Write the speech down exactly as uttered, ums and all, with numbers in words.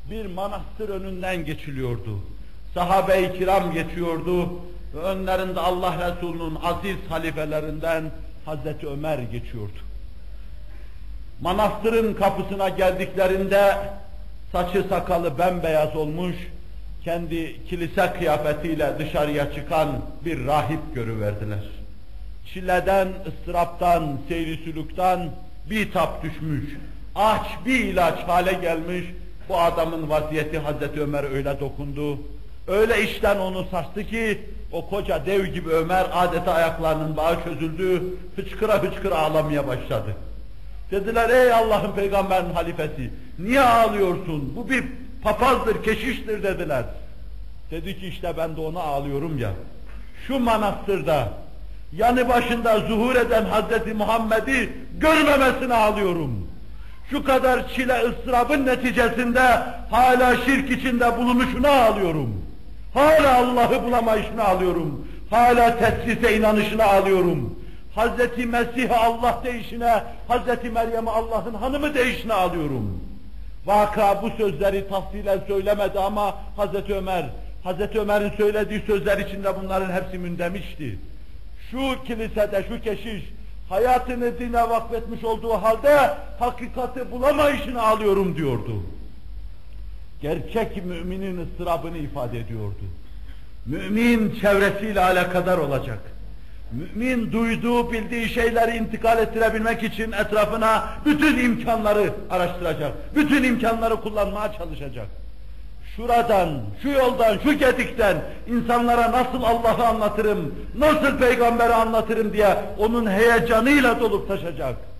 bir manastır önünden geçiliyordu. Sahabe-i kiram geçiyordu ve önlerinde Allah Resulü'nün aziz halifelerinden Hazreti Ömer geçiyordu. Manastırın kapısına geldiklerinde saçı sakalı bembeyaz olmuş, kendi kilise kıyafetiyle dışarıya çıkan bir rahip görüverdiler. Çileden, ıstıraptan, seyri sülükten bitap düşmüş, aç bir ilaç hale gelmiş. Bu adamın vaziyeti Hazreti Ömer öyle dokundu, öyle işten onu sarstı ki o koca dev gibi Ömer adeta ayaklarının bağı çözüldü, hıçkıra hıçkıra ağlamaya başladı. Dediler, ey Allah'ın peygamberinin halifesi, niye ağlıyorsun? Bu bir papazdır, keşiştir dediler. Dedi ki işte ben de ona ağlıyorum ya. Şu manastırda yanı başında zuhur eden Hazreti Muhammed'i görmemesine ağlıyorum. Şu kadar çile ıstırabın neticesinde hala şirk içinde bulunuşuna ağlıyorum. Hala Allah'ı bulamayışına ağlıyorum. Hala tesrise inanışına ağlıyorum. Hazreti Mesih'e Allah deyişine, Hazreti Meryem'e Allah'ın hanımı deyişine ağlıyorum. Vaka bu sözleri tafsilen söylemedi ama Hazreti Ömer, Hazreti Ömer'in söylediği sözler içinde bunların hepsi mündemişti. Şu kilisede, şu keşiş, hayatını dine vakfetmiş olduğu halde hakikati bulamayışını ağlıyorum diyordu. Gerçek müminin ıstırabını ifade ediyordu. Mümin çevresiyle alakadar olacak. Mümin duyduğu, bildiği şeyleri intikal ettirebilmek için etrafına bütün imkanları araştıracak. Bütün imkanları kullanmaya çalışacak. Şuradan, şu yoldan, şu gedikten insanlara nasıl Allah'ı anlatırım, nasıl peygamberi anlatırım diye onun heyecanıyla dolup taşacak.